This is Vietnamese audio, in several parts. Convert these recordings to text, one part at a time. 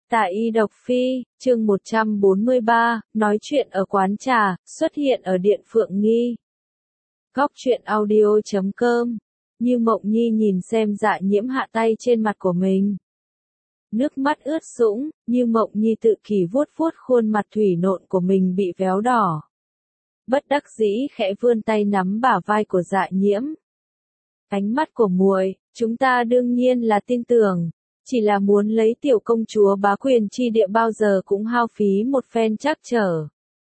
Tạ Y Độc Phi, chương 143, nói chuyện ở quán trà, xuất hiện ở Điện Phượng Nghi. Góc truyện audio.com. Như Mộng Nhi nhìn xem Dạ Nhiễm hạ tay trên mặt của mình. Nước mắt ướt sũng, Như Mộng Nhi tự kỷ vuốt vuốt khuôn mặt thủy nộn của mình bị véo đỏ. Bất đắc dĩ khẽ vươn tay nắm bả vai của Dạ Nhiễm. Ánh mắt của muội, chúng ta đương nhiên là tin tưởng. Chỉ là muốn lấy tiểu công chúa bá quyền chi địa bao giờ cũng hao phí một phen trắc trở.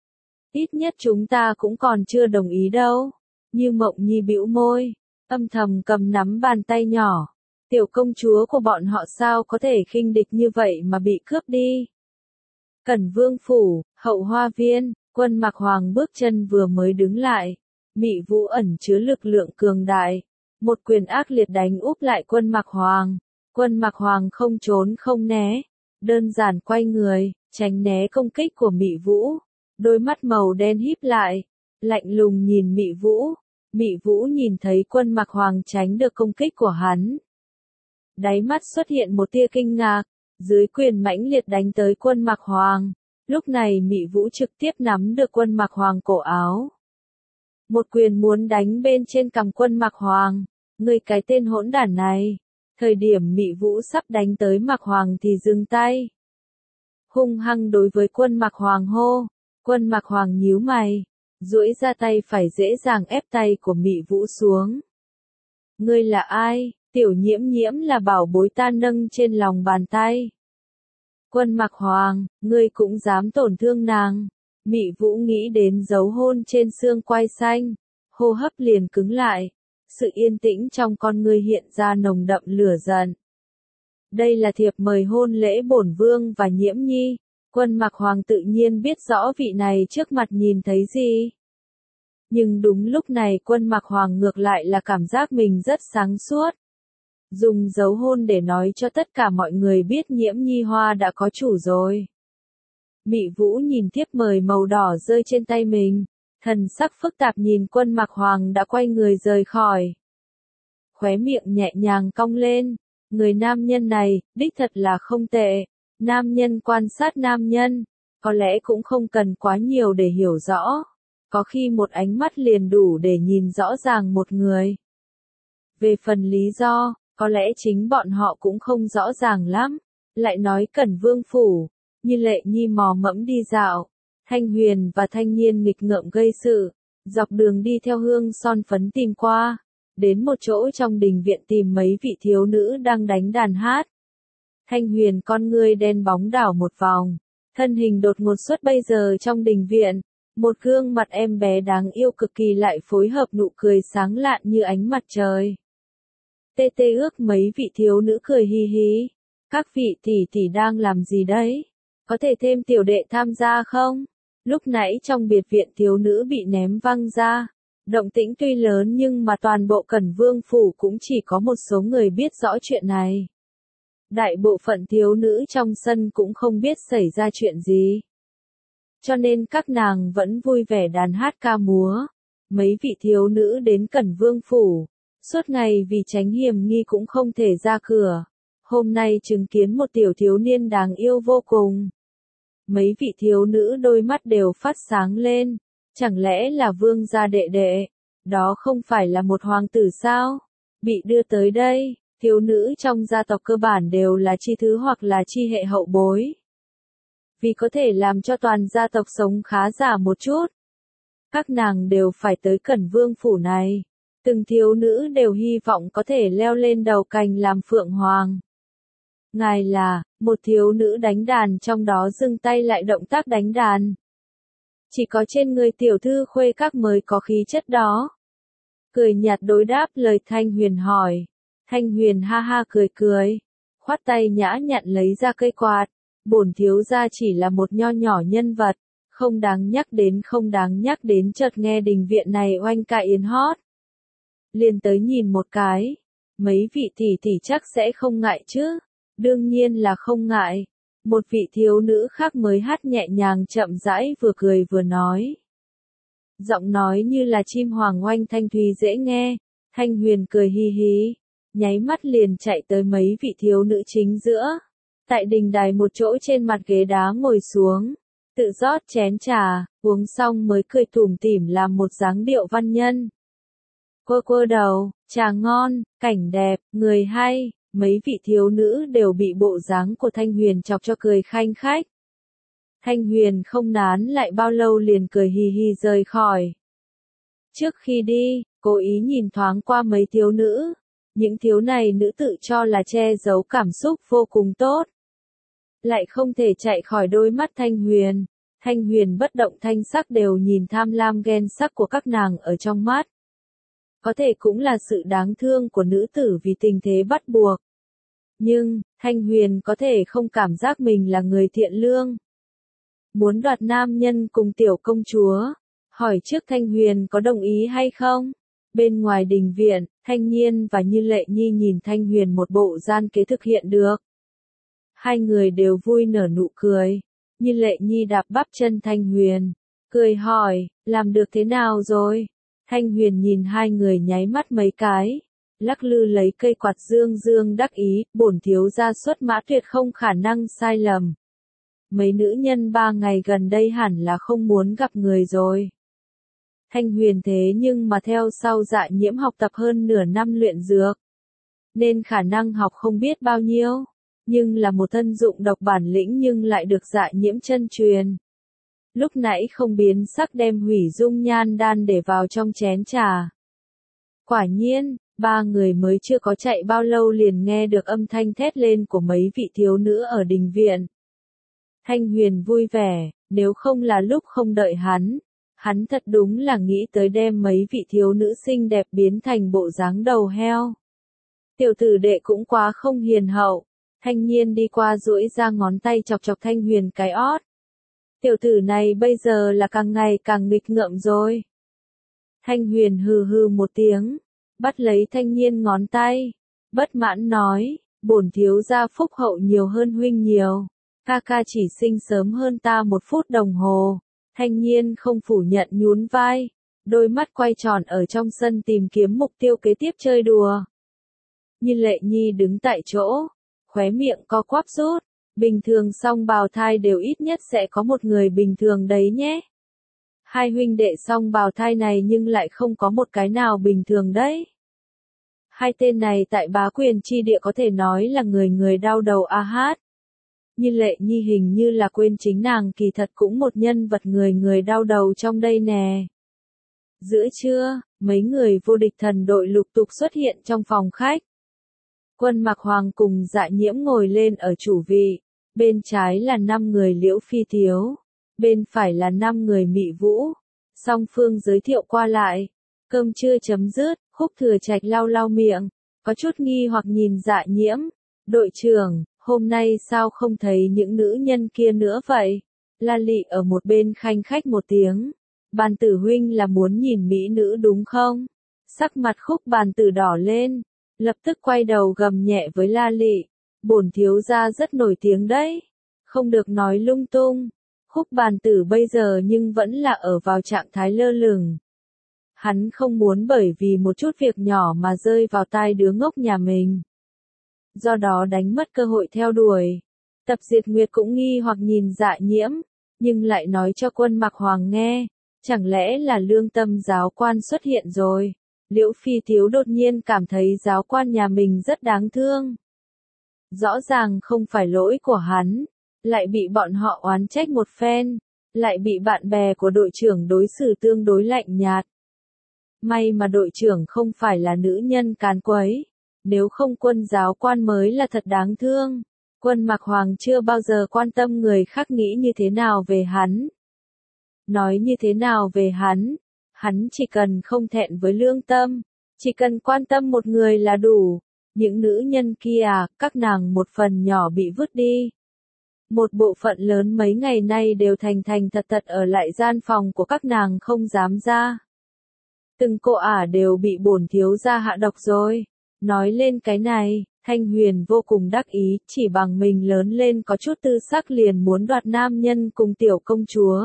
Ít nhất chúng ta cũng còn chưa đồng ý đâu. Như Mộng Nhi bĩu môi, âm thầm cầm nắm bàn tay nhỏ. Tiểu công chúa của bọn họ sao có thể khinh địch như vậy mà bị cướp đi. Cẩn Vương phủ, hậu hoa viên, Quân Mạc Hoàng bước chân vừa mới đứng lại. Mị Vũ ẩn chứa lực lượng cường đại. Một quyền ác liệt đánh úp lại Quân Mạc Hoàng. Quân Mạc Hoàng không trốn không né, đơn giản quay người, tránh né công kích của Mị Vũ. Đôi mắt màu đen híp lại, lạnh lùng nhìn Mị Vũ. Mị Vũ nhìn thấy Quân Mạc Hoàng tránh được công kích của hắn. Đáy mắt xuất hiện một tia kinh ngạc, dưới quyền mãnh liệt đánh tới Quân Mạc Hoàng. Lúc này Mị Vũ trực tiếp nắm được Quân Mạc Hoàng cổ áo. Một quyền muốn đánh bên trên cằm Quân Mạc Hoàng, ngươi cái tên hỗn đản này. Thời điểm Mị Vũ sắp đánh tới Mạc Hoàng thì dừng tay. Hung hăng đối với Quân Mạc Hoàng hô. Quân Mạc Hoàng nhíu mày, duỗi ra tay phải dễ dàng ép tay của Mị Vũ xuống. Ngươi là ai? Tiểu Nhiễm Nhiễm là bảo bối ta nâng trên lòng bàn tay. Quân Mạc Hoàng, ngươi cũng dám tổn thương nàng. Mị Vũ nghĩ đến dấu hôn trên xương quai xanh, hô hấp liền cứng lại. Sự yên tĩnh trong con ngươi hiện ra nồng đậm lửa giận. Đây là thiệp mời hôn lễ bổn vương và Nhiễm Nhi. Quân Mạc Hoàng tự nhiên biết rõ vị này trước mặt nhìn thấy gì. Nhưng đúng lúc này Quân Mạc Hoàng ngược lại là cảm giác mình rất sáng suốt. Dùng dấu hôn để nói cho tất cả mọi người biết Nhiễm Nhi Hoa đã có chủ rồi. Mị Vũ nhìn thiếp mời màu đỏ rơi trên tay mình. Thần sắc phức tạp nhìn Quân Mạc Hoàng đã quay người rời khỏi. Khóe miệng nhẹ nhàng cong lên. Người nam nhân này, đích thật là không tệ. Nam nhân quan sát nam nhân, có lẽ cũng không cần quá nhiều để hiểu rõ. Có khi một ánh mắt liền đủ để nhìn rõ ràng một người. Về phần lý do, có lẽ chính bọn họ cũng không rõ ràng lắm. Lại nói Cẩn Vương phủ, Như Lệ Nhi mò mẫm đi dạo. Thanh Huyền và Thanh Nhiên nghịch ngợm gây sự, dọc đường đi theo hương son phấn tìm qua, đến một chỗ trong đình viện tìm mấy vị thiếu nữ đang đánh đàn hát. Thanh Huyền con ngươi đen bóng đảo một vòng, thân hình đột ngột xuất bây giờ trong đình viện, một gương mặt em bé đáng yêu cực kỳ lại phối hợp nụ cười sáng lạn như ánh mặt trời. Tê tê ước mấy vị thiếu nữ cười hi hi, các vị tỷ tỷ đang làm gì đấy? Có thể thêm tiểu đệ tham gia không? Lúc nãy trong biệt viện thiếu nữ bị ném văng ra. Động tĩnh tuy lớn nhưng mà toàn bộ Cẩn Vương phủ cũng chỉ có một số người biết rõ chuyện này. Đại bộ phận thiếu nữ trong sân cũng không biết xảy ra chuyện gì. Cho nên các nàng vẫn vui vẻ đàn hát ca múa. Mấy vị thiếu nữ đến Cẩn Vương phủ, suốt ngày vì tránh hiểm nghi cũng không thể ra cửa. Hôm nay chứng kiến một tiểu thiếu niên đáng yêu vô cùng. Mấy vị thiếu nữ đôi mắt đều phát sáng lên. Chẳng lẽ là vương gia đệ đệ? Đó không phải là một hoàng tử sao? Bị đưa tới đây, thiếu nữ trong gia tộc cơ bản đều là chi thứ hoặc là chi hệ hậu bối. Vì có thể làm cho toàn gia tộc sống khá giả một chút. Các nàng đều phải tới Cẩn Vương phủ này. Từng thiếu nữ đều hy vọng có thể leo lên đầu cành làm phượng hoàng. Ngài là, một thiếu nữ đánh đàn trong đó dừng tay lại động tác đánh đàn. Chỉ có trên người tiểu thư khuê các mới có khí chất đó. Cười nhạt đối đáp lời Thanh Huyền hỏi. Thanh Huyền ha ha cười cười. Khoát tay nhã nhặn lấy ra cây quạt. Bổn thiếu gia chỉ là một nho nhỏ nhân vật. Không đáng nhắc đến chợt nghe đình viện này oanh ca yến hót. Liền tới nhìn một cái. Mấy vị tỷ tỷ chắc sẽ không ngại chứ. Đương nhiên là không ngại. Một vị thiếu nữ khác mới hát nhẹ nhàng chậm rãi vừa cười vừa nói. Giọng nói như là chim hoàng oanh thanh thùy dễ nghe. Thanh Huyền cười hi hi, nháy mắt liền chạy tới mấy vị thiếu nữ chính giữa. Tại đình đài một chỗ trên mặt ghế đá ngồi xuống, tự rót chén trà, uống xong mới cười tủm tỉm làm một dáng điệu văn nhân. Quơ quơ đầu, trà ngon, cảnh đẹp, người hay, mấy vị thiếu nữ đều bị bộ dáng của Thanh Huyền chọc cho cười khanh khách. Thanh Huyền không nán lại bao lâu liền cười hì hì rời khỏi. Trước khi đi, cố ý nhìn thoáng qua mấy thiếu nữ. Những thiếu này nữ tự cho là che giấu cảm xúc vô cùng tốt. Lại không thể chạy khỏi đôi mắt Thanh Huyền. Thanh Huyền bất động thanh sắc đều nhìn tham lam ghen sắc của các nàng ở trong mắt. Có thể cũng là sự đáng thương của nữ tử vì tình thế bắt buộc. Nhưng, Thanh Huyền có thể không cảm giác mình là người thiện lương. Muốn đoạt nam nhân cùng tiểu công chúa. Hỏi trước Thanh Huyền có đồng ý hay không? Bên ngoài đình viện, Thanh Nhiên và Như Lệ Nhi nhìn Thanh Huyền một bộ gian kế thực hiện được. Hai người đều vui nở nụ cười. Như Lệ Nhi đạp bắp chân Thanh Huyền. Cười hỏi, làm được thế nào rồi? Thanh Huyền nhìn hai người nháy mắt mấy cái. Lắc lư lấy cây quạt dương dương đắc ý, bổn thiếu gia xuất mã tuyệt không khả năng sai lầm. Mấy nữ nhân 3 ngày gần đây hẳn là không muốn gặp người rồi. Thanh Huyền thế nhưng mà theo sau Dạ Nhiễm học tập hơn nửa năm luyện dược. Nên khả năng học không biết bao nhiêu. Nhưng là một thân dụng độc bản lĩnh nhưng lại được Dạ Nhiễm chân truyền. Lúc nãy không biến sắc đem hủy dung nhan đan để vào trong chén trà. Quả nhiên, 3 người mới chưa có chạy bao lâu liền nghe được âm thanh thét lên của mấy vị thiếu nữ ở đình viện. Thanh Huyền vui vẻ, nếu không là lúc không đợi hắn thật đúng là nghĩ tới đem mấy vị thiếu nữ xinh đẹp biến thành bộ dáng đầu heo. Tiểu tử đệ cũng quá không hiền hậu. Thanh Nhiên đi qua duỗi ra ngón tay chọc chọc Thanh Huyền cái ót. Tiểu tử này bây giờ là càng ngày càng nghịch ngợm rồi. Thanh Huyền hừ hừ một tiếng, bắt lấy Thanh Nhiên ngón tay, bất mãn nói, bổn thiếu gia phúc hậu nhiều hơn huynh nhiều, ca ca chỉ sinh sớm hơn ta 1 phút đồng hồ. Thanh Nhiên không phủ nhận nhún vai, đôi mắt quay tròn ở trong sân tìm kiếm mục tiêu kế tiếp chơi đùa. Như Lệ Nhi đứng tại chỗ, khóe miệng co quắp rút, bình thường song bào thai đều ít nhất sẽ có một người bình thường đấy nhé. Hai huynh đệ song bào thai này nhưng lại không có một cái nào bình thường đấy. Hai tên này tại Bá Quyền chi địa có thể nói là người người đau đầu a hát. Như Lệ Nhi hình như là quên chính nàng kỳ thật cũng một nhân vật người người đau đầu trong đây nè. Giữa trưa, mấy người vô địch thần đội lục tục xuất hiện trong phòng khách. Quân Mặc Hoàng cùng Dạ Nhiễm ngồi lên ở chủ vị, bên trái là 5 người Liễu Phi Thiếu, bên phải là 5 người Mị Vũ. Song phương giới thiệu qua lại, cơm trưa chấm dứt, Khúc Thừa Trạch lau lau miệng, có chút nghi hoặc nhìn Dạ Nhiễm, đội trưởng, hôm nay sao không thấy những nữ nhân kia nữa vậy? La Lị ở một bên khanh khách một tiếng, Bàn Tử huynh là muốn nhìn mỹ nữ đúng không? Sắc mặt Khúc Bàn Tử đỏ lên, lập tức quay đầu gầm nhẹ với La Lị, bổn thiếu gia rất nổi tiếng đấy, không được nói lung tung. Khúc Bàn Tử bây giờ nhưng vẫn là ở vào trạng thái lơ lửng. Hắn không muốn bởi vì một chút việc nhỏ mà rơi vào tai đứa ngốc nhà mình. Do đó đánh mất cơ hội theo đuổi. Tập Diệt Nguyệt cũng nghi hoặc nhìn Dạ Nhiễm, nhưng lại nói cho Quân Mặc Hoàng nghe, chẳng lẽ là Lương Tâm giáo quan xuất hiện rồi. Liễu Phi Thiếu đột nhiên cảm thấy giáo quan nhà mình rất đáng thương. Rõ ràng không phải lỗi của hắn, lại bị bọn họ oán trách một phen, lại bị bạn bè của đội trưởng đối xử tương đối lạnh nhạt. May mà đội trưởng không phải là nữ nhân càn quấy, nếu không Quân giáo quan mới là thật đáng thương. Quân Mặc Hoàng chưa bao giờ quan tâm người khác nghĩ như thế nào về hắn. Nói như thế nào về hắn chỉ cần không thẹn với lương tâm, chỉ cần quan tâm một người là đủ. Những nữ nhân kia, các nàng một phần nhỏ bị vứt đi. Một bộ phận lớn mấy ngày nay đều thành thật ở lại gian phòng của các nàng không dám ra. Từng cô ả đều bị bổn thiếu gia hạ độc rồi. Nói lên cái này, Thanh Huyền vô cùng đắc ý, chỉ bằng mình lớn lên có chút tư sắc liền muốn đoạt nam nhân cùng tiểu công chúa.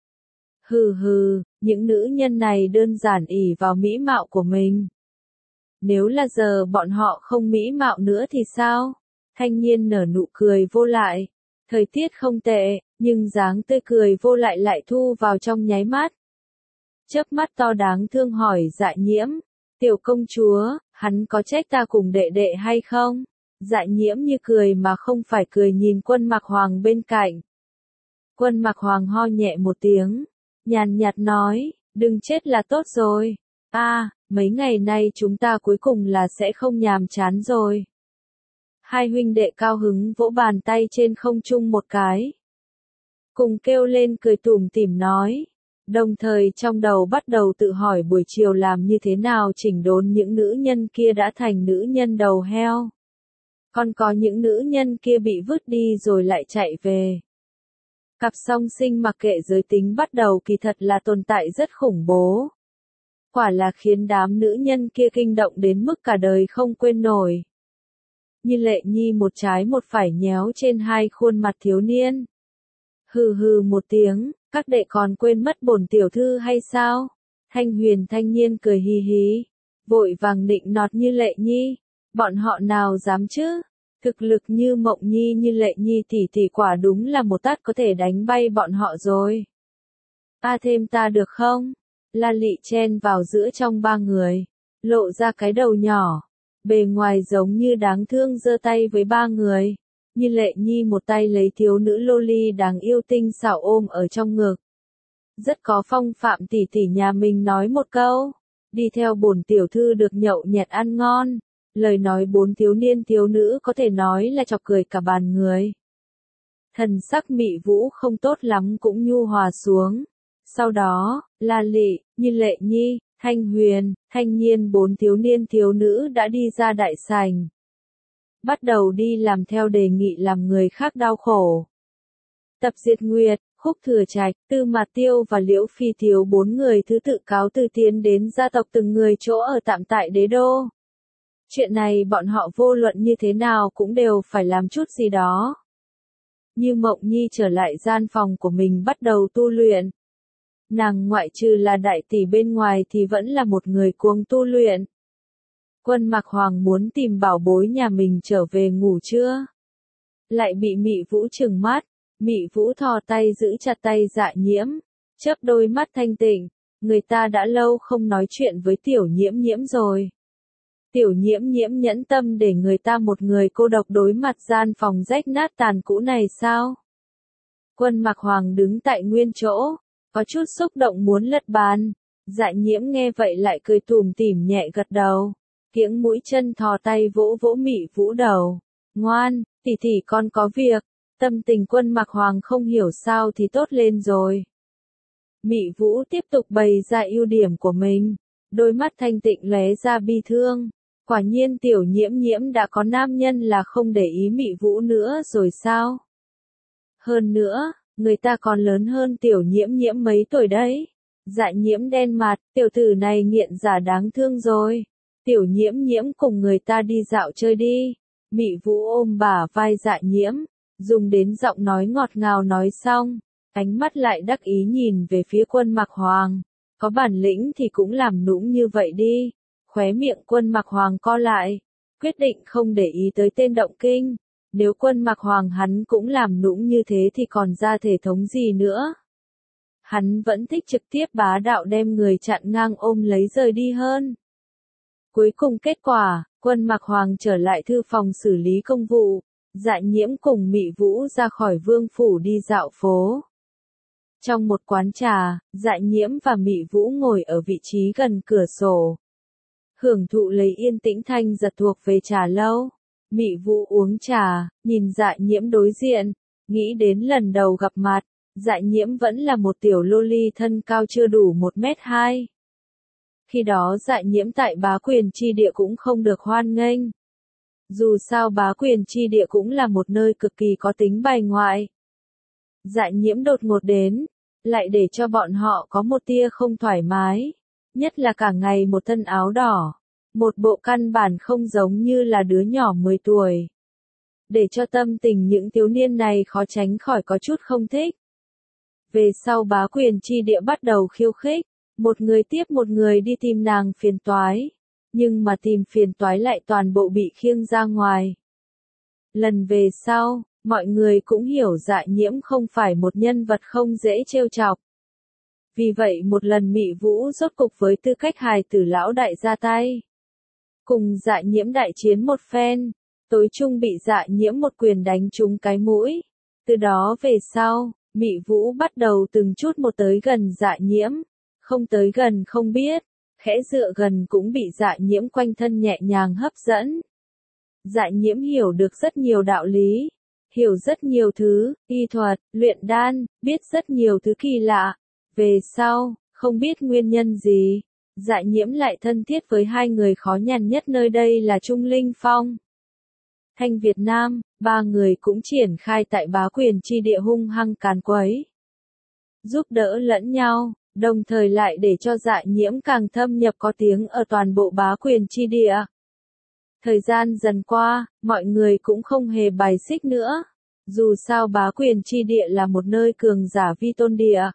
Hừ hừ, những nữ nhân này đơn giản ỷ vào mỹ mạo của mình. Nếu là giờ bọn họ không mỹ mạo nữa thì sao? Thanh niên nở nụ cười vô lại. Thời tiết không tệ, nhưng dáng tươi cười vô lại lại thu vào trong nháy mắt. Chớp mắt to đáng thương hỏi Dạ Nhiễm, tiểu công chúa, hắn có trách ta cùng đệ đệ hay không? Dạ Nhiễm như cười mà không phải cười nhìn Quân Mặc Hoàng bên cạnh. Quân Mặc Hoàng ho nhẹ một tiếng, nhàn nhạt nói, đừng chết là tốt rồi. Mấy ngày nay chúng ta cuối cùng là sẽ không nhàm chán rồi. Hai huynh đệ cao hứng vỗ bàn tay trên không trung một cái. Cùng kêu lên cười tủm tỉm nói. Đồng thời trong đầu bắt đầu tự hỏi buổi chiều làm như thế nào chỉnh đốn những nữ nhân kia đã thành nữ nhân đầu heo. Còn có những nữ nhân kia bị vứt đi rồi lại chạy về. Cặp song sinh mặc kệ giới tính bắt đầu kỳ thật là tồn tại rất khủng bố. Quả là khiến đám nữ nhân kia kinh động đến mức cả đời không quên nổi. Như Lệ Nhi một trái một phải nhéo trên hai khuôn mặt thiếu niên. Hừ hừ một tiếng, các đệ còn quên mất bổn tiểu thư hay sao? Thanh Huyền thanh niên cười hì hì, vội vàng nịnh nọt Như Lệ Nhi, bọn họ nào dám chứ? Thực lực như Mộng Nhi Như Lệ Nhi tỷ quả đúng là một tát có thể đánh bay bọn họ rồi. Thêm ta được không? La Lị chen vào giữa trong ba người, lộ ra cái đầu nhỏ, bề ngoài giống như đáng thương giơ tay với ba người. Như Lệ Nhi một tay lấy thiếu nữ loli đáng yêu tinh xảo ôm ở trong ngực. Rất có phong phạm tỷ nhà mình nói một câu, đi theo bổn tiểu thư được nhậu nhẹt ăn ngon. Lời nói bốn thiếu niên thiếu nữ có thể nói là chọc cười cả bàn người. Thần sắc Mị Vũ không tốt lắm cũng nhu hòa xuống. Sau đó, La Lị, Như Lệ Nhi, Thanh Huyền, Thanh Nhiên bốn thiếu niên thiếu nữ đã đi ra đại sảnh. Bắt đầu đi làm theo đề nghị làm người khác đau khổ. Tập Diệt Nguyệt, Khúc Thừa Trạch, Tư Mạt Tiêu và Liễu Phi thiếu bốn người thứ tự cáo từ tiến đến gia tộc từng người chỗ ở tạm tại đế đô. Chuyện này bọn họ vô luận như thế nào cũng đều phải làm chút gì đó. Như Mộng Nhi trở lại gian phòng của mình bắt đầu tu luyện. Nàng ngoại trừ là đại tỷ bên ngoài thì vẫn là một người cuồng tu luyện. Quân Mặc Hoàng muốn tìm bảo bối nhà mình trở về ngủ chưa? Lại bị Mị Vũ trừng mắt. Mị Vũ thò tay giữ chặt tay Dạ Nhiễm, chớp đôi mắt thanh tịnh. Người ta đã lâu không nói chuyện với Tiểu Nhiễm Nhiễm rồi. Tiểu Nhiễm Nhiễm nhẫn tâm để người ta một người cô độc đối mặt gian phòng rách nát tàn cũ này sao? Quân Mặc Hoàng đứng tại nguyên chỗ, có chút xúc động muốn lật bàn. Dạ Nhiễm nghe vậy lại cười tủm tỉm nhẹ gật đầu, kiễng mũi chân thò tay vỗ vỗ Mị Vũ đầu. Ngoan, tỷ con có việc. Tâm tình Quân Mặc Hoàng không hiểu sao thì tốt lên rồi. Mị Vũ tiếp tục bày ra ưu điểm của mình, đôi mắt thanh tịnh lóe ra bi thương. Quả nhiên Tiểu Nhiễm Nhiễm đã có nam nhân là không để ý Mị Vũ nữa rồi sao? Hơn nữa, người ta còn lớn hơn Tiểu Nhiễm Nhiễm mấy tuổi đấy. Dạ Nhiễm đen mặt, tiểu tử này nghiện giả đáng thương rồi. Tiểu Nhiễm Nhiễm cùng người ta đi dạo chơi đi. Mị Vũ ôm bả vai Dạ Nhiễm, dùng đến giọng nói ngọt ngào nói xong, ánh mắt lại đắc ý nhìn về phía Quân Mặc Hoàng. Có bản lĩnh thì cũng làm nũng như vậy đi. Khóe miệng Quân Mặc Hoàng co lại, quyết định không để ý tới tên động kinh. Nếu Quân Mặc Hoàng hắn cũng làm nũng như thế thì còn ra thể thống gì nữa. Hắn vẫn thích trực tiếp bá đạo đem người chặn ngang ôm lấy rời đi hơn. Cuối cùng kết quả, Quân Mặc Hoàng trở lại thư phòng xử lý công vụ. Dạ Nhiễm cùng Mị Vũ ra khỏi vương phủ đi dạo phố. Trong một quán trà, Dạ Nhiễm và Mị Vũ ngồi ở vị trí gần cửa sổ, hưởng thụ lấy yên tĩnh thanh giật thuộc về trà lâu. Mị Vũ uống trà, nhìn Dạ Nhiễm đối diện, nghĩ đến lần đầu gặp mặt, Dạ Nhiễm vẫn là một tiểu loli thân cao chưa đủ 1m2. Khi đó Dạ Nhiễm tại Bá Quyền chi địa cũng không được hoan nghênh. Dù sao Bá Quyền chi địa cũng là một nơi cực kỳ có tính bài ngoại. Dạ Nhiễm đột ngột đến, lại để cho bọn họ có một tia không thoải mái. Nhất là cả ngày một thân áo đỏ, một bộ căn bản không giống như là đứa nhỏ 10 tuổi. Để cho tâm tình những thiếu niên này khó tránh khỏi có chút không thích. Về sau Bá Quyền chi địa bắt đầu khiêu khích, một người tiếp một người đi tìm nàng phiền toái. Nhưng mà tìm phiền toái lại toàn bộ bị khiêng ra ngoài. Lần về sau, mọi người cũng hiểu Dạ Nhiễm không phải một nhân vật không dễ trêu chọc. Vì vậy một lần Mị Vũ rốt cục với tư cách hài tử lão đại ra tay. Cùng Dạ Nhiễm đại chiến một phen, tối trung bị Dạ Nhiễm một quyền đánh trúng cái mũi. Từ đó về sau, Mị Vũ bắt đầu từng chút một tới gần Dạ Nhiễm. Không tới gần không biết, khẽ dựa gần cũng bị Dạ Nhiễm quanh thân nhẹ nhàng hấp dẫn. Dạ Nhiễm hiểu được rất nhiều đạo lý, hiểu rất nhiều thứ, y thuật, luyện đan, biết rất nhiều thứ kỳ lạ. Về sau, không biết nguyên nhân gì, Dạ Nhiễm lại thân thiết với hai người khó nhằn nhất nơi đây là Trung Linh Phong, Thanh Việt Nam, ba người cũng triển khai tại bá quyền chi địa hung hăng càn quấy. Giúp đỡ lẫn nhau, đồng thời lại để cho Dạ Nhiễm càng thâm nhập có tiếng ở toàn bộ bá quyền chi địa. Thời gian dần qua, mọi người cũng không hề bài xích nữa. Dù sao bá quyền chi địa là một nơi cường giả vi tôn địa.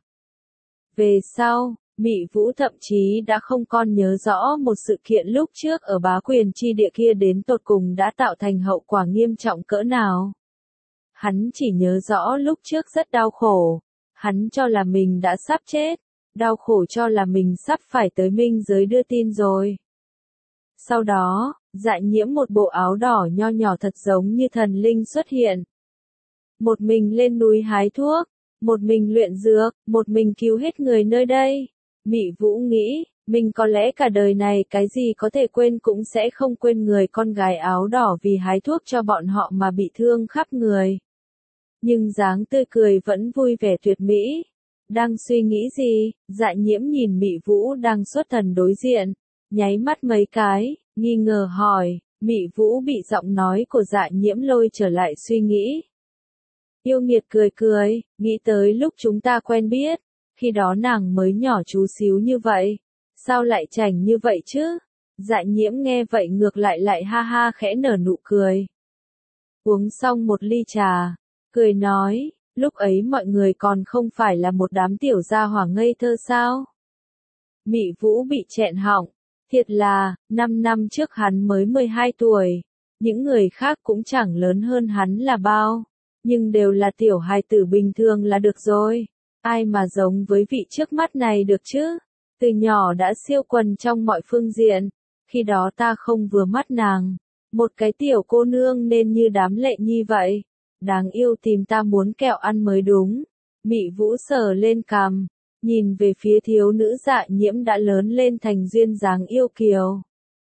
Về sau, Mị Vũ thậm chí đã không còn nhớ rõ một sự kiện lúc trước ở bá quyền chi địa kia đến tột cùng đã tạo thành hậu quả nghiêm trọng cỡ nào. Hắn chỉ nhớ rõ lúc trước rất đau khổ. Hắn cho là mình đã sắp chết. Đau khổ cho là mình sắp phải tới minh giới đưa tin rồi. Sau đó, Dạ Nhiễm một bộ áo đỏ nho nhỏ thật giống như thần linh xuất hiện. Một mình lên núi hái thuốc, một mình luyện dược, một mình cứu hết người nơi đây. Mị Vũ nghĩ, mình có lẽ cả đời này cái gì có thể quên cũng sẽ không quên người con gái áo đỏ vì hái thuốc cho bọn họ mà bị thương khắp người. Nhưng dáng tươi cười vẫn vui vẻ tuyệt mỹ. Đang suy nghĩ gì, Dạ Nhiễm nhìn Mị Vũ đang xuất thần đối diện, nháy mắt mấy cái, nghi ngờ hỏi, Mị Vũ bị giọng nói của Dạ Nhiễm lôi trở lại suy nghĩ. Yêu nghiệt cười cười, nghĩ tới lúc chúng ta quen biết, khi đó nàng mới nhỏ chú xíu như vậy, sao lại chảnh như vậy chứ? Dạ Nhiễm nghe vậy ngược lại ha ha khẽ nở nụ cười. Uống xong một ly trà, cười nói, lúc ấy mọi người còn không phải là một đám tiểu gia hỏa ngây thơ sao? Mị Vũ bị nghẹn họng, thiệt là, 5 năm trước hắn mới 12 tuổi, những người khác cũng chẳng lớn hơn hắn là bao, nhưng đều là tiểu hài tử bình thường là được rồi, ai mà giống với vị trước mắt này được chứ? Từ nhỏ đã siêu quần trong mọi phương diện, khi đó ta không vừa mắt nàng, một cái tiểu cô nương nên như đám lệ nhi vậy. Đáng yêu tìm ta muốn kẹo ăn mới đúng. Mị Vũ sờ lên cằm, nhìn về phía thiếu nữ Dạ Nhiễm đã lớn lên thành duyên dáng yêu kiều.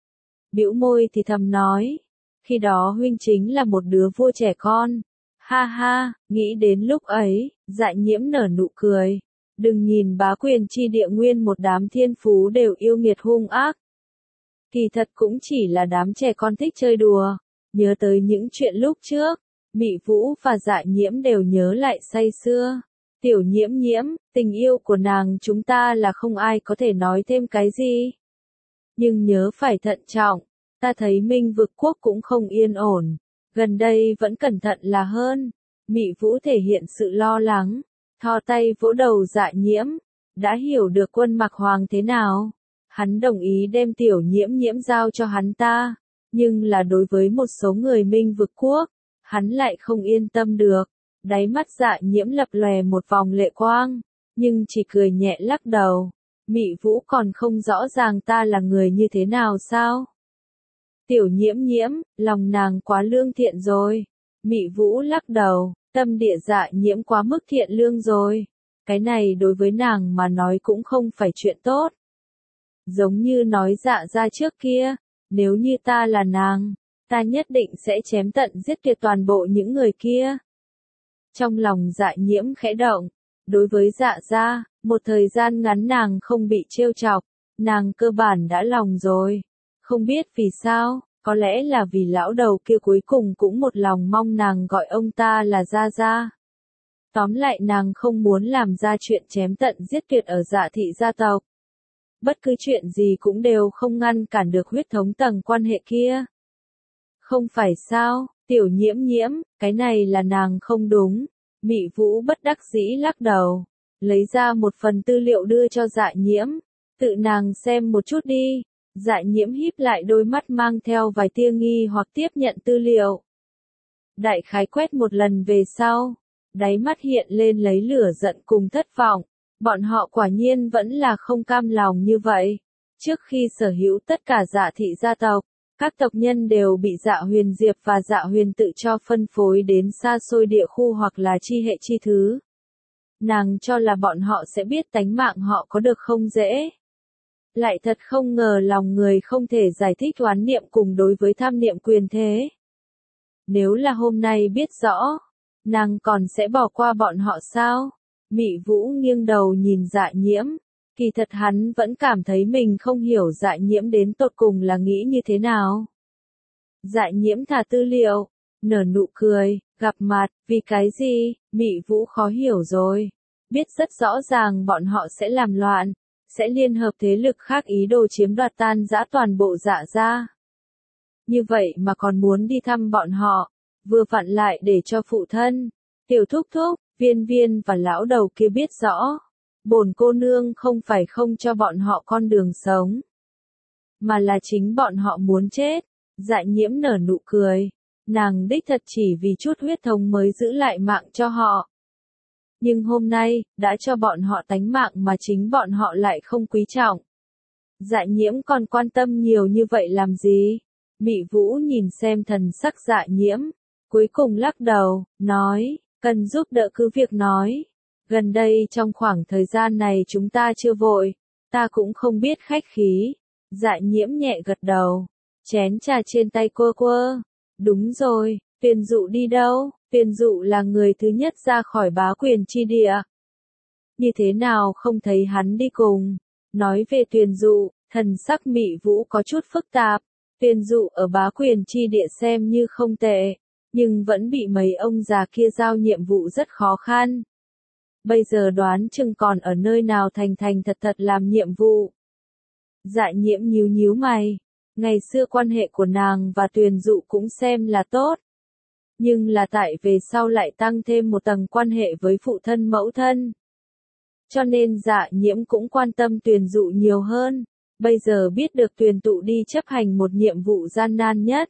Bĩu môi thì thầm nói, khi đó huynh chính là một đứa vua trẻ con. Ha ha, nghĩ đến lúc ấy, Dạ Nhiễm nở nụ cười. Đừng nhìn bá quyền chi địa nguyên một đám thiên phú đều yêu nghiệt hung ác. Kỳ thật cũng chỉ là đám trẻ con thích chơi đùa. Nhớ tới những chuyện lúc trước, Mị Vũ và Dạ Nhiễm đều nhớ lại say sưa. Tiểu Nhiễm Nhiễm, tình yêu của nàng chúng ta là không ai có thể nói thêm cái gì. Nhưng nhớ phải thận trọng, ta thấy Minh Vực Quốc cũng không yên ổn. Gần đây vẫn cẩn thận là hơn. Mị Vũ thể hiện sự lo lắng, thò tay vỗ đầu Dạ Nhiễm. Đã hiểu được Quân Mặc Hoàng thế nào. Hắn đồng ý đem Tiểu Nhiễm Nhiễm giao cho hắn ta. Nhưng là đối với một số người Minh Vực Quốc, hắn lại không yên tâm được. Đáy mắt Dạ Nhiễm lập lòe một vòng lệ quang, nhưng chỉ cười nhẹ lắc đầu. Mị Vũ còn không rõ ràng ta là người như thế nào sao? Tiểu Nhiễm Nhiễm, lòng nàng quá lương thiện rồi. Mị Vũ lắc đầu, tâm địa Dạ Nhiễm quá mức thiện lương rồi. Cái này đối với nàng mà nói cũng không phải chuyện tốt. Giống như nói Dạ ra trước kia, nếu như ta là nàng, ta nhất định sẽ chém tận giết tuyệt toàn bộ những người kia. Trong lòng Dạ Nhiễm khẽ động, đối với Dạ gia, một thời gian ngắn nàng không bị trêu chọc, nàng cơ bản đã lòng rồi. Không biết vì sao, có lẽ là vì lão đầu kia cuối cùng cũng một lòng mong nàng gọi ông ta là Gia Gia. Tóm lại nàng không muốn làm ra chuyện chém tận giết tuyệt ở Dạ thị gia tộc. Bất cứ chuyện gì cũng đều không ngăn cản được huyết thống tầng quan hệ kia. Không phải sao, Tiểu Nhiễm Nhiễm, cái này là nàng không đúng. Mị Vũ bất đắc dĩ lắc đầu, lấy ra một phần tư liệu đưa cho Dạ Nhiễm, tự nàng xem một chút đi. Dạ Nhiễm híp lại đôi mắt mang theo vài tia nghi hoặc tiếp nhận tư liệu. Đại khái quét một lần về sau, đáy mắt hiện lên lấy lửa giận cùng thất vọng. Bọn họ quả nhiên vẫn là không cam lòng như vậy. Trước khi sở hữu tất cả Dạ thị gia tộc, các tộc nhân đều bị Dạ Huyền Diệp và Dạ Huyền tự cho phân phối đến xa xôi địa khu hoặc là chi hệ chi thứ. Nàng cho là bọn họ sẽ biết tánh mạng họ có được không dễ. Lại thật không ngờ lòng người không thể giải thích oán niệm cùng đối với tham niệm quyền thế. Nếu là hôm nay biết rõ, nàng còn sẽ bỏ qua bọn họ sao? Mị Vũ nghiêng đầu nhìn Dạ Nhiễm, kỳ thật hắn vẫn cảm thấy mình không hiểu Dạ Nhiễm đến tột cùng là nghĩ như thế nào. Dạ Nhiễm thả tư liệu, nở nụ cười, gặp mặt, vì cái gì? Mị Vũ khó hiểu rồi, biết rất rõ ràng bọn họ sẽ làm loạn, sẽ liên hợp thế lực khác ý đồ chiếm đoạt tan rã toàn bộ Dạ gia. Như vậy mà còn muốn đi thăm bọn họ, vừa vặn lại để cho phụ thân, Tiểu Thúc Thúc, Viên Viên và lão đầu kia biết rõ. Bổn cô nương không phải không cho bọn họ con đường sống, mà là chính bọn họ muốn chết. Dạ Nhiễm nở nụ cười, nàng đích thật chỉ vì chút huyết thống mới giữ lại mạng cho họ. Nhưng hôm nay, đã cho bọn họ tánh mạng mà chính bọn họ lại không quý trọng. Dạ Nhiễm còn quan tâm nhiều như vậy làm gì? Mị Vũ nhìn xem thần sắc Dạ Nhiễm, cuối cùng lắc đầu, nói, cần giúp đỡ cứ việc nói. Gần đây trong khoảng thời gian này chúng ta chưa vội, ta cũng không biết khách khí. Dạ Nhiễm nhẹ gật đầu, chén trà trên tay quơ quơ. Đúng rồi, Tuyền Dụ đi đâu? Tuyền Dụ là người thứ nhất ra khỏi bá quyền chi địa. Như thế nào không thấy hắn đi cùng? Nói về Tuyền Dụ, thần sắc Mị Vũ có chút phức tạp. Tuyền Dụ ở bá quyền chi địa xem như không tệ, nhưng vẫn bị mấy ông già kia giao nhiệm vụ rất khó khăn. Bây giờ đoán chừng còn ở nơi nào thành thật làm nhiệm vụ. Dạ Nhiễm nhíu nhíu mày, ngày xưa quan hệ của nàng và Tuyền Dụ cũng xem là tốt. Nhưng là tại về sau lại tăng thêm một tầng quan hệ với phụ thân mẫu thân. Cho nên Dạ Nhiễm cũng quan tâm Tuyền Dụ nhiều hơn, bây giờ biết được Tuyền Tụ đi chấp hành một nhiệm vụ gian nan nhất.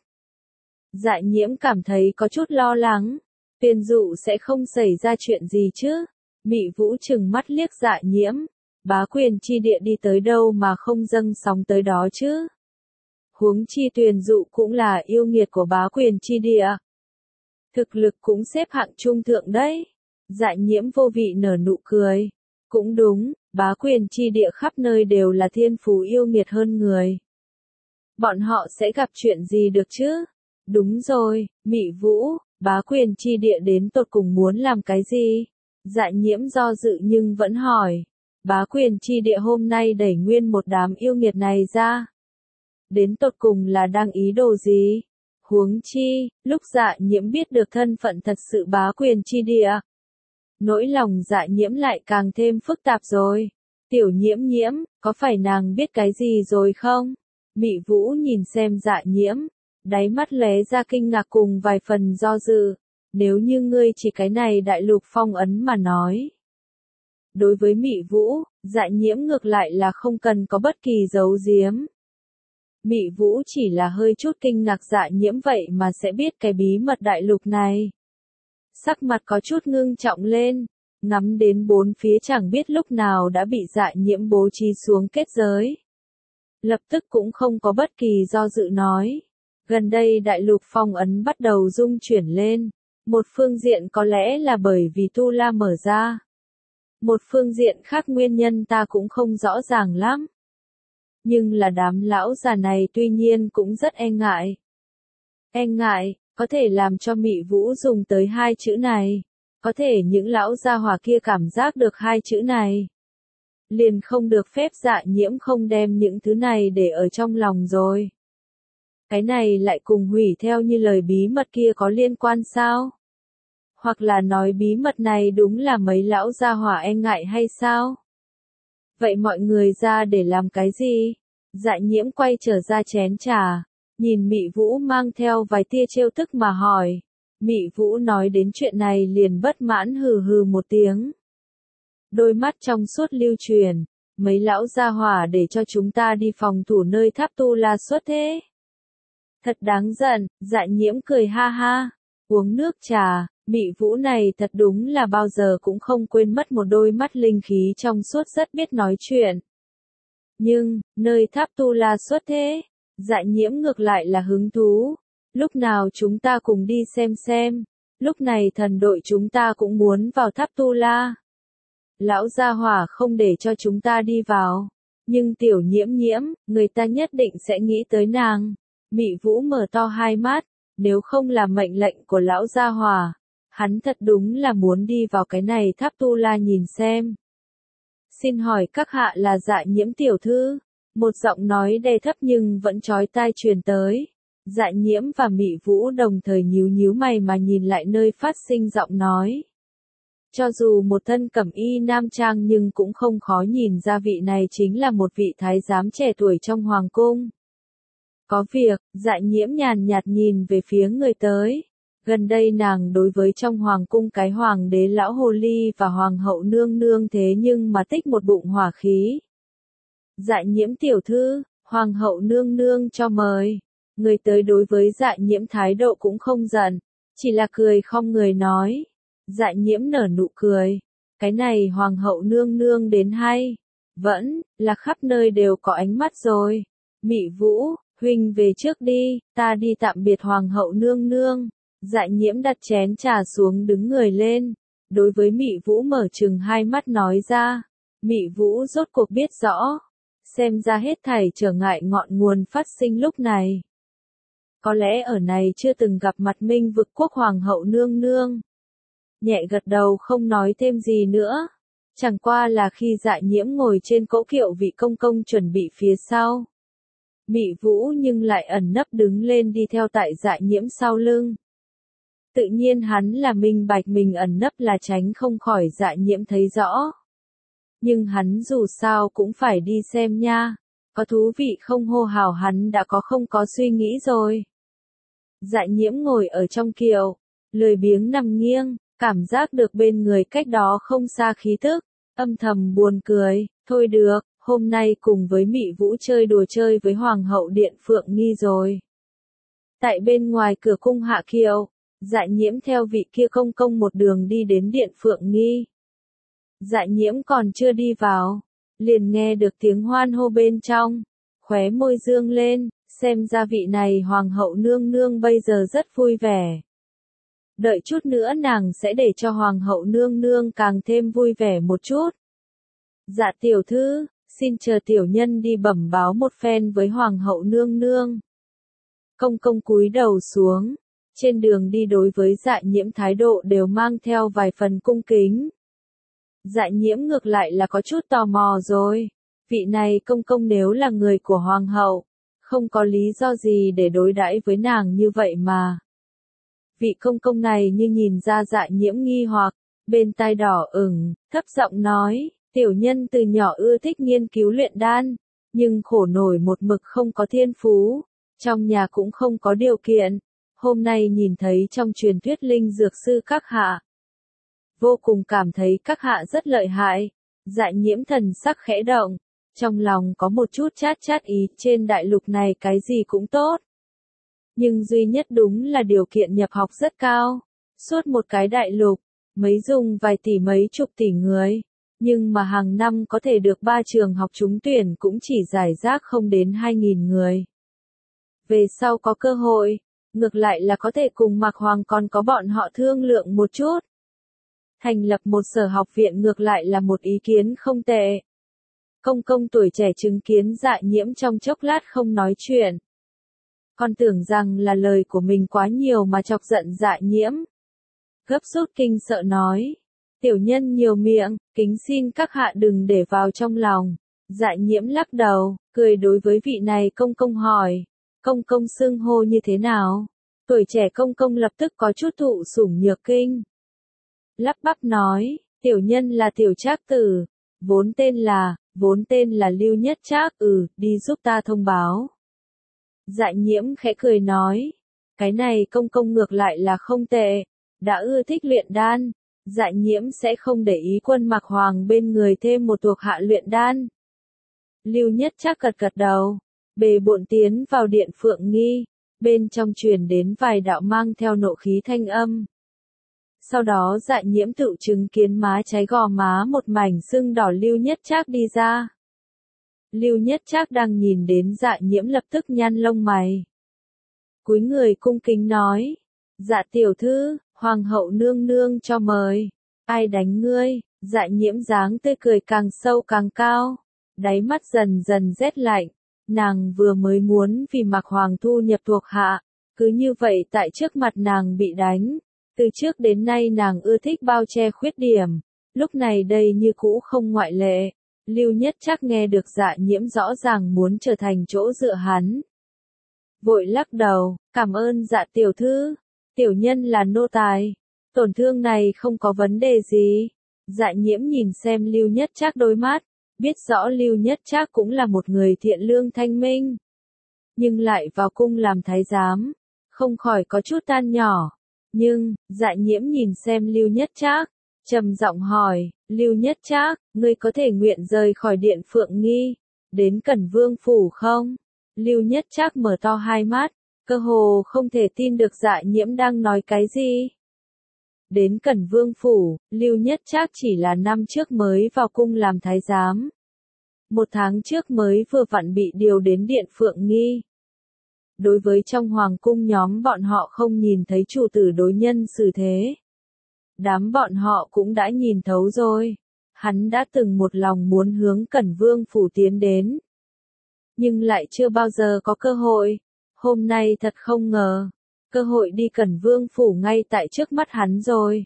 Dạ Nhiễm cảm thấy có chút lo lắng, Tuyền Dụ sẽ không xảy ra chuyện gì chứ? Mị Vũ trừng mắt liếc Dạ Nhiễm, bá quyền chi địa đi tới đâu mà không dâng sóng tới đó chứ? Huống chi Tuyền Dụ cũng là yêu nghiệt của bá quyền chi địa. Thực lực cũng xếp hạng trung thượng đấy. Dạ Nhiễm vô vị nở nụ cười. Cũng đúng, bá quyền chi địa khắp nơi đều là thiên phú yêu nghiệt hơn người. Bọn họ sẽ gặp chuyện gì được chứ? Đúng rồi, Mị Vũ, bá quyền chi địa đến tột cùng muốn làm cái gì? Dạ Nhiễm do dự nhưng vẫn hỏi. Bá quyền chi địa hôm nay đẩy nguyên một đám yêu nghiệt này ra. Đến tột cùng là đang ý đồ gì? Huống chi, lúc Dạ Nhiễm biết được thân phận thật sự bá quyền chi địa, nỗi lòng Dạ Nhiễm lại càng thêm phức tạp rồi. Tiểu Nhiễm Nhiễm, có phải nàng biết cái gì rồi không? Mị Vũ nhìn xem Dạ Nhiễm, đáy mắt lóe ra kinh ngạc cùng vài phần do dự. Nếu như ngươi chỉ cái này đại lục phong ấn mà nói. Đối với Mị Vũ, Dạ Nhiễm ngược lại là không cần có bất kỳ giấu giếm. Mị Vũ chỉ là hơi chút kinh ngạc Dạ Nhiễm vậy mà sẽ biết cái bí mật đại lục này. Sắc mặt có chút ngưng trọng lên, ngắm đến bốn phía chẳng biết lúc nào đã bị Dạ Nhiễm bố trí xuống kết giới. Lập tức cũng không có bất kỳ do dự nói. Gần đây đại lục phong ấn bắt đầu rung chuyển lên. Một phương diện có lẽ là bởi vì Tu La mở ra. Một phương diện khác nguyên nhân ta cũng không rõ ràng lắm. Nhưng là đám lão già này tuy nhiên cũng rất e ngại. E ngại, có thể làm cho Mị Vũ dùng tới hai chữ này. Có thể những lão gia hỏa kia cảm giác được hai chữ này. Liền không được phép Dạ Nhiễm không đem những thứ này để ở trong lòng rồi. Cái này lại cùng hủy theo như lời bí mật kia có liên quan sao? Hoặc là nói bí mật này đúng là mấy lão gia hỏa e ngại hay sao? Vậy mọi người ra để làm cái gì? Dạ Nhiễm quay trở ra chén trà, nhìn Mị Vũ mang theo vài tia trêu tức mà hỏi. Mị Vũ nói đến chuyện này liền bất mãn hừ hừ một tiếng. Đôi mắt trong suốt lưu truyền, mấy lão gia hỏa để cho chúng ta đi phòng thủ nơi tháp Tu La xuất thế. Thật đáng giận, Dạ Nhiễm cười ha ha. Uống nước trà, Mị Vũ này thật đúng là bao giờ cũng không quên mất một đôi mắt linh khí trong suốt rất biết nói chuyện. Nhưng, nơi Tháp Tu La xuất thế, Dạ Nhiễm ngược lại là hứng thú. Lúc nào chúng ta cùng đi xem. Lúc này thần đội chúng ta cũng muốn vào Tháp Tu La. Lão gia hỏa không để cho chúng ta đi vào. Nhưng Tiểu Nhiễm Nhiễm, người ta nhất định sẽ nghĩ tới nàng. Mị Vũ mở to hai mắt, nếu không là mệnh lệnh của lão gia hỏa, hắn thật đúng là muốn đi vào cái này Tháp Tu La nhìn xem. Xin hỏi các hạ là Dạ Nhiễm tiểu thư? Một giọng nói đè thấp nhưng vẫn chói tai truyền tới. Dạ Nhiễm và Mị Vũ đồng thời nhíu nhíu mày mà nhìn lại nơi phát sinh giọng nói. Cho dù một thân cẩm y nam trang nhưng cũng không khó nhìn ra vị này chính là một vị thái giám trẻ tuổi trong hoàng cung. Có việc, Dạ Nhiễm nhàn nhạt nhìn về phía người tới. Gần đây nàng đối với trong hoàng cung cái hoàng đế lão hồ ly và hoàng hậu nương nương thế nhưng mà tích một bụng hỏa khí. Dạ Nhiễm tiểu thư, hoàng hậu nương nương cho mời. Người tới đối với Dạ Nhiễm thái độ cũng không giận, chỉ là cười không người nói. Dạ Nhiễm nở nụ cười. Cái này hoàng hậu nương nương đến hay. Vẫn, là khắp nơi đều có ánh mắt rồi. Mị Vũ, huynh về trước đi, ta đi tạm biệt hoàng hậu nương nương. Dạ Nhiễm đặt chén trà xuống đứng người lên. Đối với Mị Vũ mở trừng hai mắt nói ra. Mị Vũ rốt cuộc biết rõ. Xem ra hết thảy trở ngại ngọn nguồn phát sinh lúc này. Có lẽ ở này chưa từng gặp mặt Minh Vực Quốc hoàng hậu nương nương. Nhẹ gật đầu không nói thêm gì nữa. Chẳng qua là khi Dạ Nhiễm ngồi trên cỗ kiệu vị công công chuẩn bị phía sau. Mị Vũ nhưng lại ẩn nấp đứng lên đi theo tại Dạ Nhiễm sau lưng. Tự nhiên hắn là minh bạch mình ẩn nấp là tránh không khỏi Dạ Nhiễm thấy rõ. Nhưng hắn dù sao cũng phải đi xem nha. Có thú vị không hô hào hắn đã không có suy nghĩ rồi. Dạ Nhiễm ngồi ở trong kiệu, lười biếng nằm nghiêng, cảm giác được bên người cách đó không xa khí tức, âm thầm buồn cười, thôi được, hôm nay cùng với Mị Vũ chơi đùa chơi với Hoàng hậu Điện Phượng Nghi rồi. Tại bên ngoài cửa cung hạ kiệu, Dạ Nhiễm theo vị kia công công một đường đi đến Điện Phượng Nghi. Dạ Nhiễm còn chưa đi vào, liền nghe được tiếng hoan hô bên trong, khóe môi dương lên, xem ra vị này hoàng hậu nương nương bây giờ rất vui vẻ. Đợi chút nữa nàng sẽ để cho hoàng hậu nương nương càng thêm vui vẻ một chút. Dạ tiểu thư, xin chờ tiểu nhân đi bẩm báo một phen với hoàng hậu nương nương. Công công cúi đầu xuống, trên đường đi đối với Dạ Nhiễm thái độ đều mang theo vài phần cung kính. Dạ Nhiễm ngược lại là có chút tò mò rồi. Vị này công công nếu là người của hoàng hậu, không có lý do gì để đối đãi với nàng như vậy mà. Vị công công này như nhìn ra Dạ Nhiễm nghi hoặc, bên tai đỏ ửng, thấp giọng nói, tiểu nhân từ nhỏ ưa thích nghiên cứu luyện đan, nhưng khổ nổi một mực không có thiên phú, trong nhà cũng không có điều kiện. Hôm nay nhìn thấy trong truyền thuyết linh dược sư các hạ, vô cùng cảm thấy các hạ rất lợi hại. Dạ Nhiễm thần sắc khẽ động, trong lòng có một chút chát ý, trên đại lục này cái gì cũng tốt. Nhưng duy nhất đúng là điều kiện nhập học rất cao. Suốt một cái đại lục, mấy dùng vài tỷ mấy chục tỷ người. Nhưng mà hàng năm có thể được 3 trường học trúng tuyển cũng chỉ giải rác không đến 2.000 người. Về sau có cơ hội, ngược lại là có thể cùng Mạc Hoàng còn có bọn họ thương lượng một chút. Thành lập một sở học viện ngược lại là một ý kiến không tệ. Công công tuổi trẻ chứng kiến Dạ Nhiễm trong chốc lát không nói chuyện. Còn tưởng rằng là lời của mình quá nhiều mà chọc giận Dạ Nhiễm. Gấp rút kinh sợ nói. Tiểu nhân nhiều miệng, kính xin các hạ đừng để vào trong lòng. Dạ Nhiễm lắc đầu, cười đối với vị này công công hỏi. Công công xưng hô như thế nào? Tuổi trẻ công công lập tức có chút thụ sủng nhược kinh. Lắp bắp nói, tiểu nhân là Tiểu Trác Tử, vốn tên là Lưu Nhất Trác, đi giúp ta thông báo. Dạ Nhiễm khẽ cười nói, cái này công công ngược lại là không tệ, đã ưa thích luyện đan, Dạ Nhiễm sẽ không để ý quân Mạc Hoàng bên người thêm một thuộc hạ luyện đan. Lưu Nhất Trác gật gật đầu, bề bộn tiến vào Điện Phượng Nghi, bên trong truyền đến vài đạo mang theo nộ khí thanh âm. Sau đó Dạ Nhiễm tự chứng kiến má trái gò má một mảnh sưng đỏ Lưu Nhất Trác đi ra. Lưu Nhất Trác đang nhìn đến Dạ Nhiễm lập tức nhăn lông mày. Cúi người cung kính nói, Dạ tiểu thư, hoàng hậu nương nương cho mời. Ai đánh ngươi? Dạ Nhiễm dáng tươi cười càng sâu càng cao, đáy mắt dần dần rét lạnh. Nàng vừa mới muốn vì Mạc Hoàng thu nhập thuộc hạ, cứ như vậy tại trước mặt nàng bị đánh. Từ trước đến nay nàng ưa thích bao che khuyết điểm, lúc này đây như cũ không ngoại lệ. Lưu Nhất Trác nghe được Dạ Nhiễm rõ ràng muốn trở thành chỗ dựa hắn. Vội lắc đầu, cảm ơn Dạ tiểu thư, tiểu nhân là nô tài, tổn thương này không có vấn đề gì. Dạ Nhiễm nhìn xem Lưu Nhất Trác đôi mắt, biết rõ Lưu Nhất Trác cũng là một người thiện lương thanh minh. Nhưng lại vào cung làm thái giám, không khỏi có chút tan nhỏ. Nhưng, Dạ Nhiễm nhìn xem Lưu Nhất Trác, trầm giọng hỏi, Lưu Nhất Trác, ngươi có thể nguyện rời khỏi điện Phượng Nghi, đến Cẩn Vương phủ không? Lưu Nhất Trác mở to hai mắt, cơ hồ không thể tin được Dạ Nhiễm đang nói cái gì. Đến Cẩn Vương phủ, Lưu Nhất Trác chỉ là năm trước mới vào cung làm thái giám. 1 tháng trước mới vừa vặn bị điều đến điện Phượng Nghi. Đối với trong hoàng cung nhóm bọn họ không nhìn thấy chủ tử đối nhân xử thế. Đám bọn họ cũng đã nhìn thấu rồi. Hắn đã từng một lòng muốn hướng Cẩn Vương phủ tiến đến. Nhưng lại chưa bao giờ có cơ hội. Hôm nay thật không ngờ. Cơ hội đi Cẩn Vương phủ ngay tại trước mắt hắn rồi.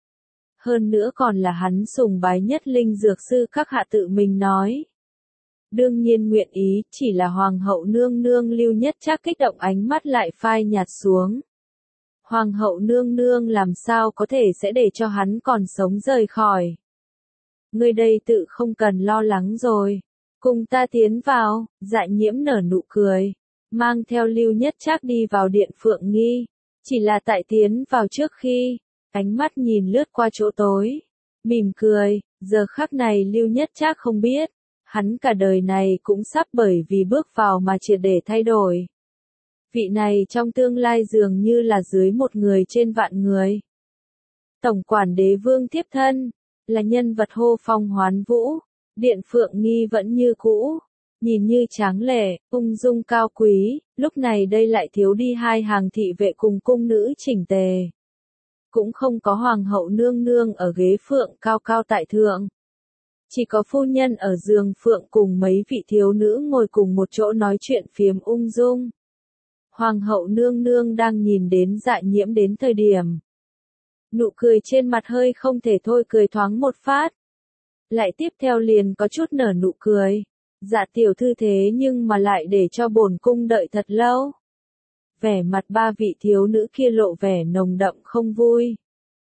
Hơn nữa còn là hắn sùng bái nhất linh dược sư các hạ tự mình nói. Đương nhiên nguyện ý, chỉ là hoàng hậu nương nương Lưu Nhất Trác kích động ánh mắt lại phai nhạt xuống. Hoàng hậu nương nương làm sao có thể sẽ để cho hắn còn sống rời khỏi. Ngươi đây tự không cần lo lắng rồi. Cùng ta tiến vào, Dạ Nhiễm nở nụ cười. Mang theo Lưu Nhất Trác đi vào điện Phượng Nghi. Chỉ là tại tiến vào trước khi, ánh mắt nhìn lướt qua chỗ tối. Mỉm cười, giờ khắc này Lưu Nhất Trác không biết. Hắn cả đời này cũng sắp bởi vì bước vào mà triệt để thay đổi. Vị này trong tương lai dường như là dưới một người trên vạn người. Tổng quản đế vương tiếp thân, là nhân vật hô phong hoán vũ, điện Phượng Nghi vẫn như cũ, nhìn như tráng lệ, ung dung cao quý, lúc này đây lại thiếu đi 2 hàng thị vệ cùng cung nữ chỉnh tề. Cũng không có hoàng hậu nương nương ở ghế phượng cao cao tại thượng. Chỉ có phu nhân ở giường phượng cùng mấy vị thiếu nữ ngồi cùng một chỗ nói chuyện phiếm ung dung. Hoàng hậu nương nương đang nhìn đến Dạ Nhiễm đến thời điểm. Nụ cười trên mặt hơi không thể thôi cười thoáng một phát. Lại tiếp theo liền có chút nở nụ cười. Dạ tiểu thư thế nhưng mà lại để cho bổn cung đợi thật lâu. Vẻ mặt 3 vị thiếu nữ kia lộ vẻ nồng đậm không vui.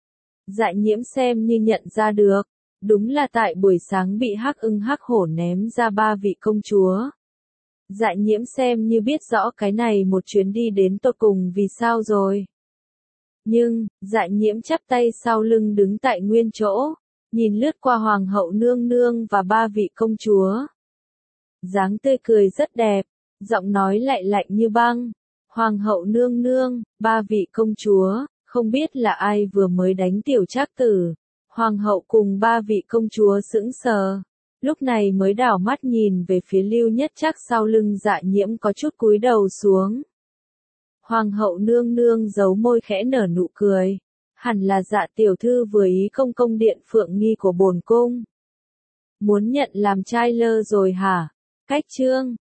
Dạ Nhiễm xem như nhận ra được. Đúng là tại buổi sáng bị Hắc Ưng Hắc Hổ ném ra 3 vị công chúa. Dạ Nhiễm xem như biết rõ cái này một chuyến đi đến tột cùng vì sao rồi. Nhưng, Dạ Nhiễm chắp tay sau lưng đứng tại nguyên chỗ, nhìn lướt qua hoàng hậu nương nương và 3 vị công chúa. Dáng tươi cười rất đẹp, giọng nói lại lạnh như băng. Hoàng hậu nương nương, 3 vị công chúa, không biết là ai vừa mới đánh tiểu Trác tử. Hoàng hậu cùng 3 vị công chúa sững sờ, lúc này mới đảo mắt nhìn về phía Lưu Nhất Trác sau lưng Dạ Nhiễm có chút cúi đầu xuống. Hoàng hậu nương nương giấu môi khẽ nở nụ cười, hẳn là Dạ tiểu thư vừa ý công công điện Phượng Nghi của bổn cung. Muốn nhận làm trai lơ rồi hả? Cách chương